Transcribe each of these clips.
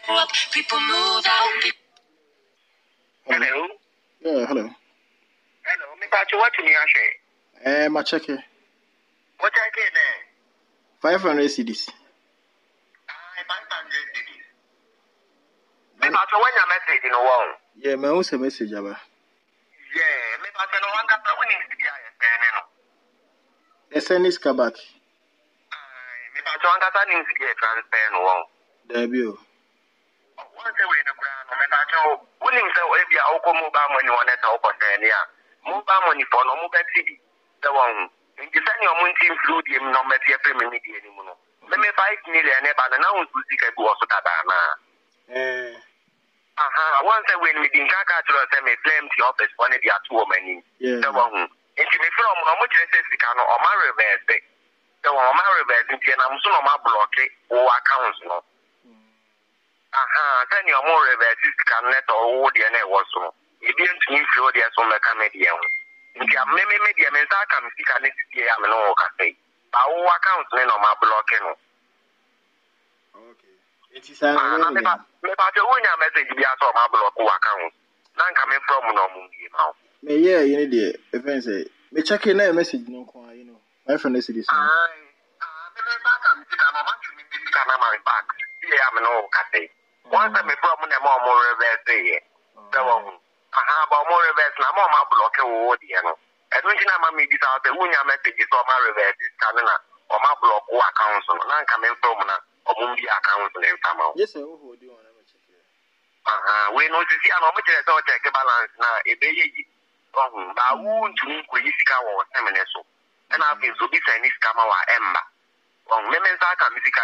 People move out. Hello. Yeah, hello. Hello. Me pacho what me ashe? My check here. What I get there? 500 CDs. 500 CDs. Me pacho when your message in the wall. Yeah, my own message aba. Yeah, me pacho no one that when is the Send this car back. Me pacho one that needs to get transfer no one. Debut. Once away the ground, me pacho winning so if you are mobile money one at all yeah. Mobile money for no mobile CD. The one. In the same your team flew the number of media anymore. Me 5 million but now to see a go so that once when we didn't catch us and claim the office one of the two women. The one. And she may from how much they can or my reverse. The one my reverse and I'm soon on my block or accounts no. Then your more reverse can let all the was so. It didn't mean for the some comedian. Media means I can see can see I'm no cafe. Our accounts men on my block. Okay. It is a me about the winner message be out of my block account. None coming from no movie now. Me yeah, you need the event say. Me check in a message no kwa, you know. 500 CDs. Me back am see can man to me can my back. Yeah, I'm no cafe. Once I me from them more reverse say. The one. But more reverse na more my block wo the no. I don't think I'm me this out the winner message is on my reverse can na or my block account so none coming from na or movie account in fama. Yes, I will do on a check. We know to see how much I check balance now a day. But I won't to me with this car or so. And I've been so busy in this camera ember. Women's are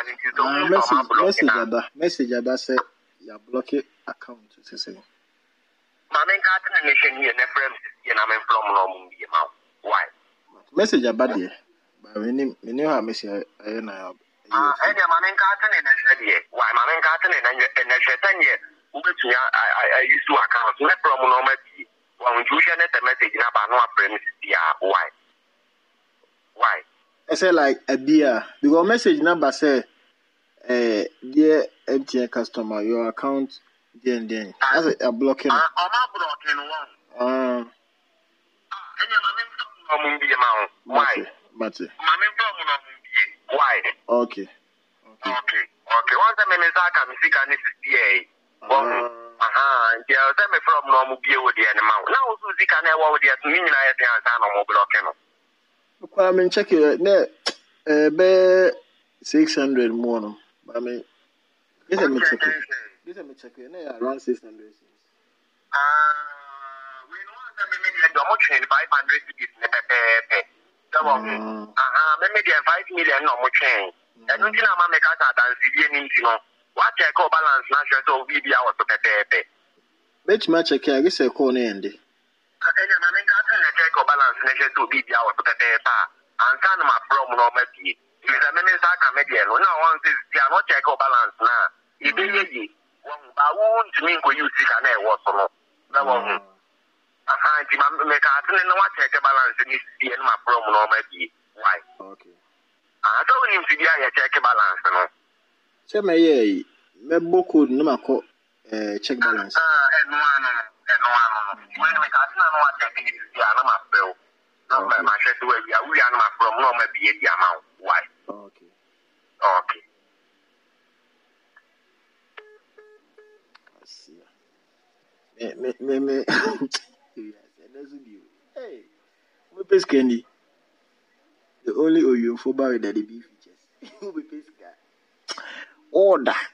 message about say your block account to say. Mamma Carton nation here, never and I'm from Normandy. Why? Message about there. But we knew how Missy I and I have. And your Mamma Carton in a shed here. Why Mamma Carton in a shed 10 years? I used to account, not from Normandy. When you share a message about no premises, why? Why? I say like a beer. Because message number say, dear MTN customer, your account then. That's a blocking. I'm not blocking one. Why? But why? Okay. Once the minister can see can see tell me from normal beer with the animal. Now, Susie can never with the meaning I had no blocking. I mean, check it. Be 600 more. I mean, this is me check it. This is me check it. Around 600. We know that maybe the much 500 is never maybe 5 million no much. And you know, my make us dance you know. What check balance national so we be our to which match I guess a corner end. And my check balance national to be our to and can my from no maybe. If the minister comedian, no one says they are not check balance now. If they I won't mean for you see can was no. That one. Make us no check balance in this my from no maybe. Why? Okay. I don't need to be a check balance no. Say me book code no mako check balance. And one. When we got no check it, my bill. No, my share to we are not from no maybe the amount. Why? Okay. I see. Me. Hey, we pay Candy. The only Oyo for buy that the beef features. We pay Order.